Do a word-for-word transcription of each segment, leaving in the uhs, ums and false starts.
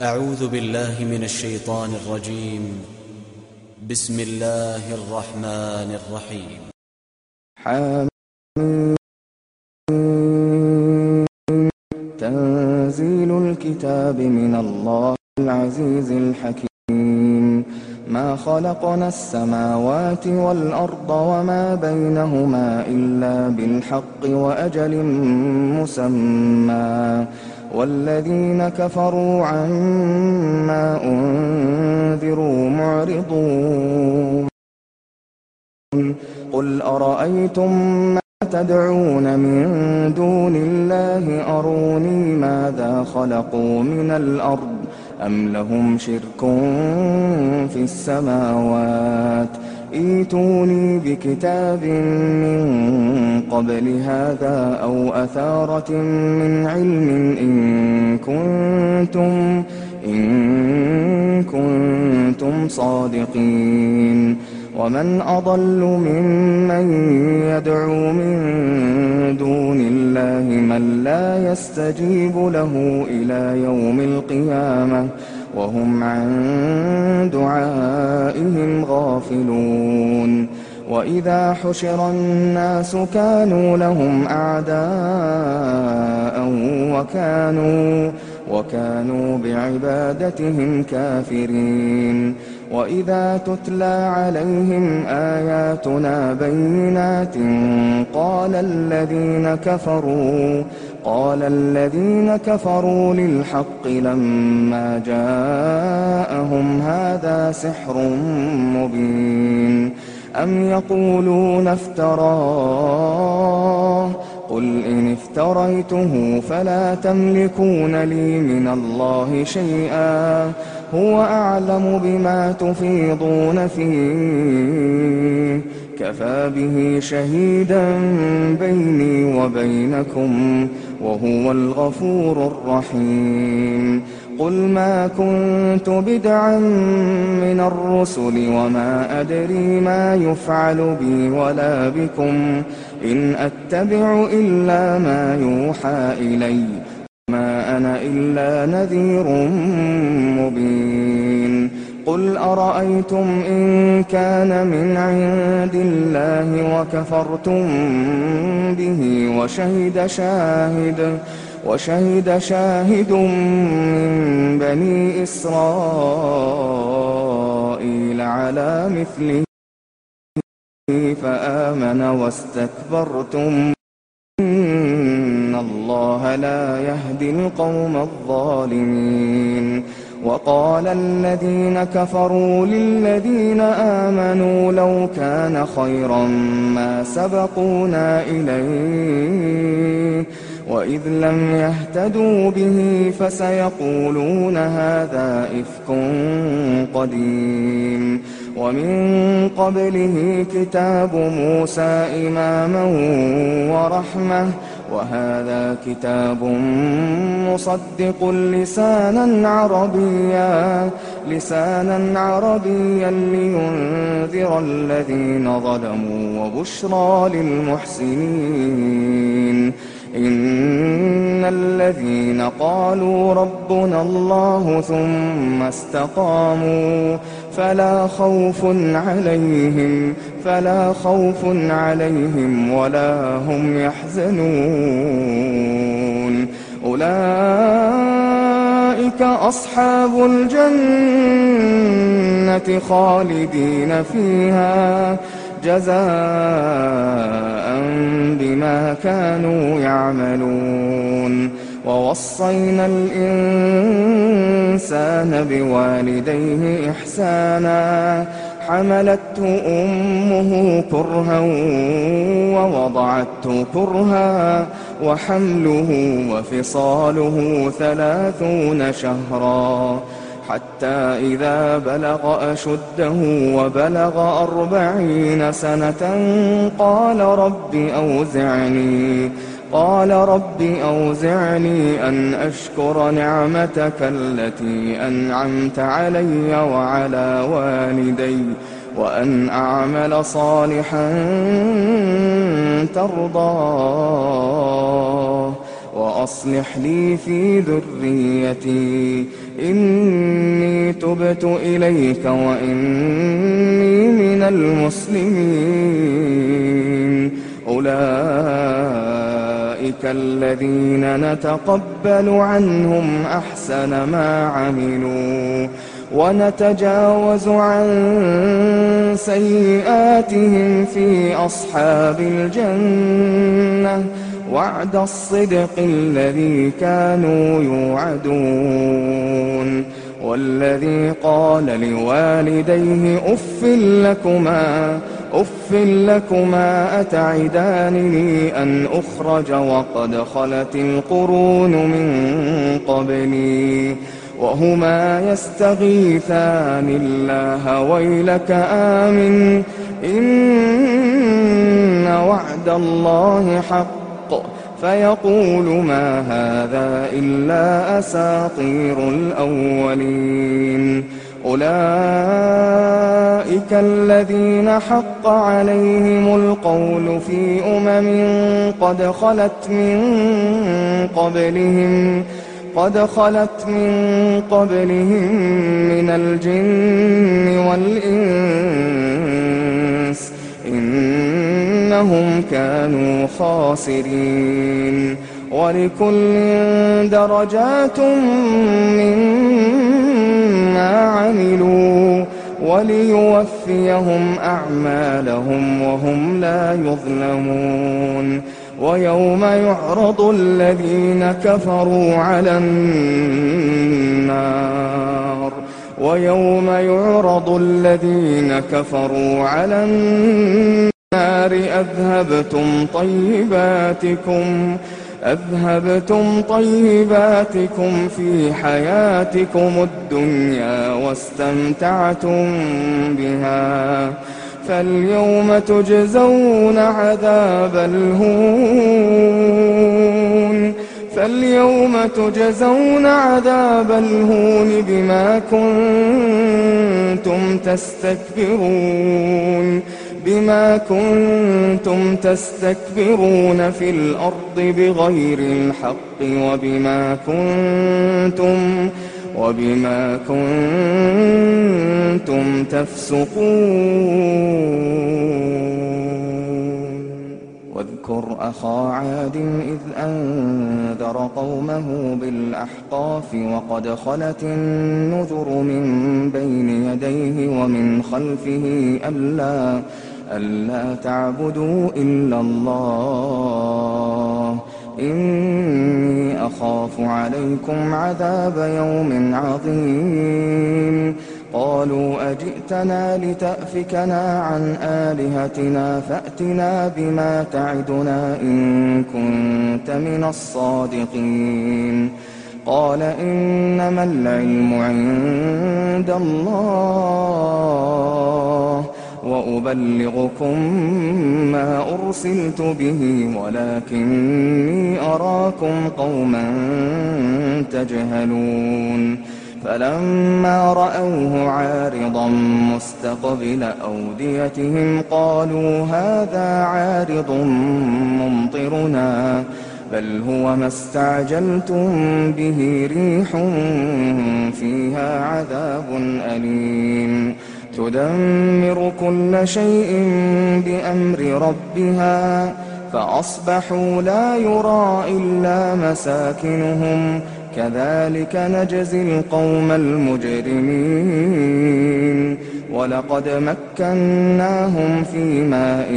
أعوذ بالله من الشيطان الرجيم. بسم الله الرحمن الرحيم. حميم. تنزيل الكتاب من الله العزيز الحكيم. ما خلقنا السماوات والأرض وما بينهما إلا بالحق وأجل مسمى، والذين كفروا عما أنذروا معرضون. قل أرأيتم ما تدعون من دون الله أروني ماذا خلقوا من الأرض أم لهم شرك في السماوات ائتوني بكتاب من قبل هذا أو أثارة من علم إن كنتم, إن كنتم صادقين. ومن أضل ممن يدعو من دون الله من لا يستجيب له إلى يوم القيامة وهم عن دعائهم غافلون. وإذا حشر الناس كانوا لهم أعداء وكانوا, وكانوا بعبادتهم كافرين. وإذا تتلى عليهم آياتنا بينات قال الذين كفروا قال الذين كفروا للحق لما جاءهم هذا سحر مبين. أم يقولون افتراه قل إن افتريته فلا تملكون لي من الله شيئا هو أعلم بما تفيضون فيه كفى به شهيدا بيني وبينكم وهو الغفور الرحيم. قل ما كنت بدعا من الرسل وما أدري ما يفعل بي ولا بكم إن أتبع إلا ما يوحى إلي ما أنا إلا نذير مبين. قل أرأيتم إن كان من عند الله وكفرتم به وشهد شاهد وشهد شاهد من بني إسرائيل على مثله فآمن واستكبرتم إن الله لا يهدي القوم الظالمين. وقال الذين كفروا للذين آمنوا لو كان خيرا ما سبقونا إليه وإذ لم يهتدوا به فسيقولون هذا إفك قديم. ومن قبله كتاب موسى إماما ورحمة وهذا كتاب مصدق لسانا عربيا لسانا عربيا لينذر الذين ظلموا وبشرى للمحسنين. إن الذين قالوا ربنا الله ثم استقاموا فلا خوف عليهم فلا خوف عليهم ولا هم يحزنون. أولئك أصحاب الجنة خالدين فيها جزاء بما كانوا يعملون. ووصينا الإنسان بوالديه إحسانا حملته أمه كرها ووضعته كرها وحمله وفصاله ثلاثون شهرا حتى إذا بلغ أشده وبلغ أربعين سنة قال رب أوزعني قال رب أوزعني أن أشكر نعمتك التي أنعمت علي وعلى والدي وأن أعمل صالحا ترضاه وأصلح لي في ذريتي إني تبت إليك وإني من المسلمين. أولئك الذين نتقبل عنهم أحسن ما عملوا ونتجاوز عن سيئاتهم في أصحاب الجنة وعد الصدق الذي كانوا يوعدون. والذي قال لوالديه أف لكما أف لكما أتعدانني أن أخرج وقد خلت القرون من قبلي وهما يستغيثان الله ويلك آمن إن وعد الله حق فيقول ما هذا إلا أساطير الأولين. أولئك الذين حق عليهم القول في أمم قد خلت من قبلهم قد خلت من قبلهم من الجن والإنس إنهم كانوا خاسرين. ولكل درجات مما عملوا وليوفيهم أعمالهم وهم لا يظلمون. ويوم يعرض الذين كفروا على النار ويوم يعرض الذين كفروا على النار أذهبتم طيباتكم أذهبتم طيباتكم في حياتكم الدنيا واستمتعتم بها فاليوم تجزون عذاب الهون فاليوم تجزون عذاب الهون بما كنتم تستكبرون بما كنتم تستكبرون في الأرض بغير الحق وبما كنتم وبما كنتم تفسقون. واذكر أخا عاد إذ أنذر قومه بالأحقاف وقد خلت النذر من بين يديه ومن خلفه ألا ألا تعبدوا إلا الله إني أخاف عليكم عذاب يوم عظيم. قالوا أجئتنا لتأفكنا عن آلهتنا فأتنا بما تعدنا إن كنت من الصادقين. قال إنما العلم عند الله وأبلغكم ما أرسلت به ولكني أراكم قوما تجهلون. فلما رأوه عارضا مستقبل أوديتهم قالوا هذا عارض ممطرنا بل هو ما استعجلتم به ريح فيها عذاب أليم تدمر كل شيء بأمر ربها فأصبحوا لا يرى إلا مساكنهم كذلك نجزي القوم المجرمين. ولقد مكناهم في ماء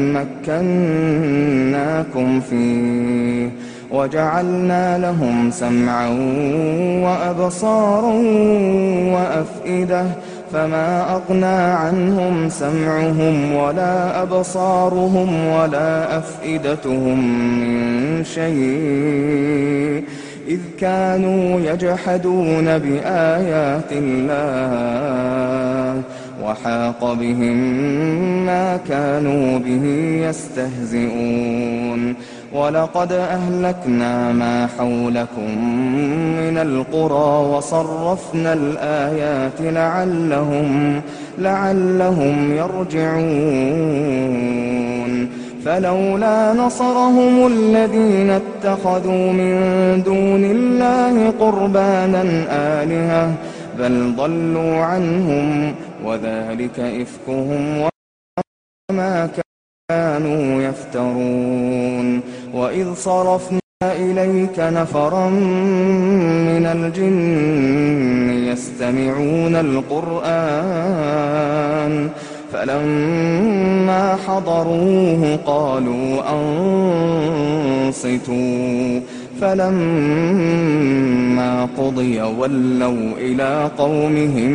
مكناكم فيه وجعلنا لهم سمعا وأبصارا وأفئدة فما أغنى عنهم سمعهم ولا أبصارهم ولا أفئدتهم من شيء إذ كانوا يجحدون بآيات الله وحاق بهم ما كانوا به يستهزئون. ولقد أهلكنا ما حولكم من القرى وصرفنا الآيات لعلهم, لعلهم يرجعون. فلولا نصرهم الذين اتخذوا من دون الله قربانا آلهة بل ضلوا عنهم وذلك إفكهم وما كانوا يفترون. وإذ صرفنا إليك نفرا من الجن يستمعون القرآن فلما حضروه قالوا أنصتوا فلما قضي ولوا إلى قومهم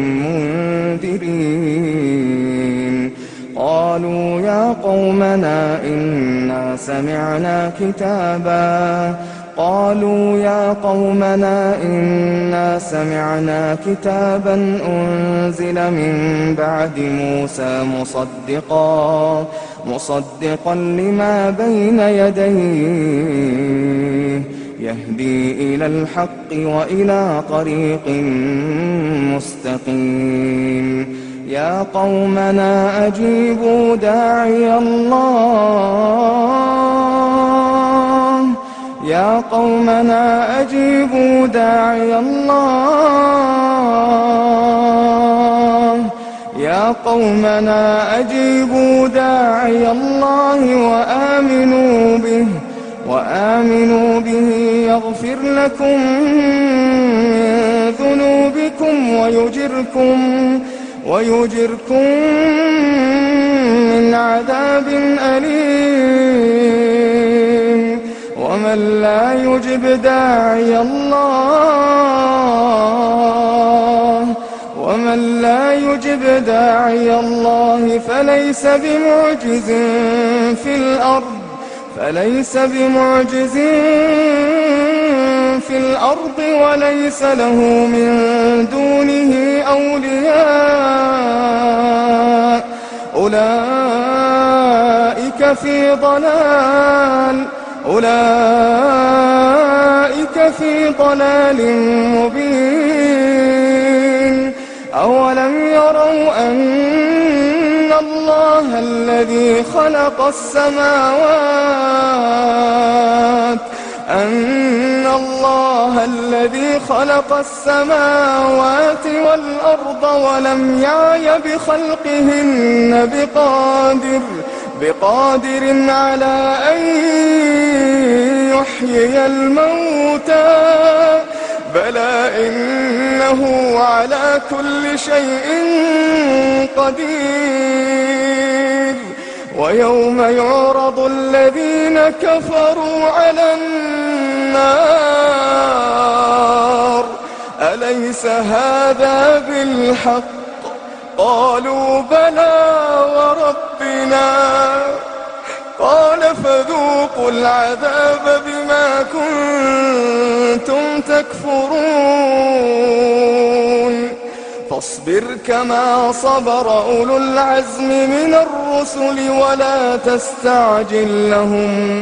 منذرين. قالوا يا قومنا إنا سمعنا كتابا قالوا يا قومنا إنا سمعنا كتابا أنزل من بعد موسى مصدقا مصدقا لما بين يديه يهدي إلى الحق وإلى طريق مستقيم. يا قومنا أجيبوا داعي الله يا قومنا أجيبوا داعي الله يا قومنا أجيبوا داعي الله وآمنوا به وآمنوا به يغفر لكم من ذنوبكم ويجركم ويجركم من عذاب أليم. ومن لا يجب داعي الله ومن لا يجب داعي الله فليس بمعجز في الأرض فليس بمعجز في الأرض وليس له من دونه أولياء أولئك في ضلال أولئك في ضلال مبين. أولم يروا أن الله الذي خلق السماوات أن الله الذي خلق السماوات والأرض ولم يعي بخلقهن بقادر بقادر على أن يحيي الموتى بلى إنه على كل شيء قدير. ويوم يعرض الذين كفروا على النار أليس هذا بالحق قالوا بلى وربنا قال فذوقوا العذاب بما كنتم تكفرون. فاصبر كما صبر أولو العزم من الرسل ولا تستعجل لهم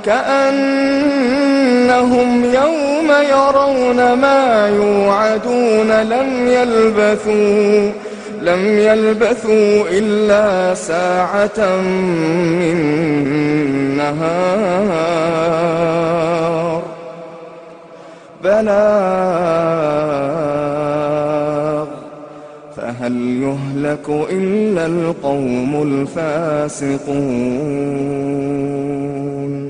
كأنهم يوم يرون ما يوعدون لم يلبثوا لم يلبثوا إلا ساعة من نهار بلاغ فهل يهلك إلا القوم الفاسقون.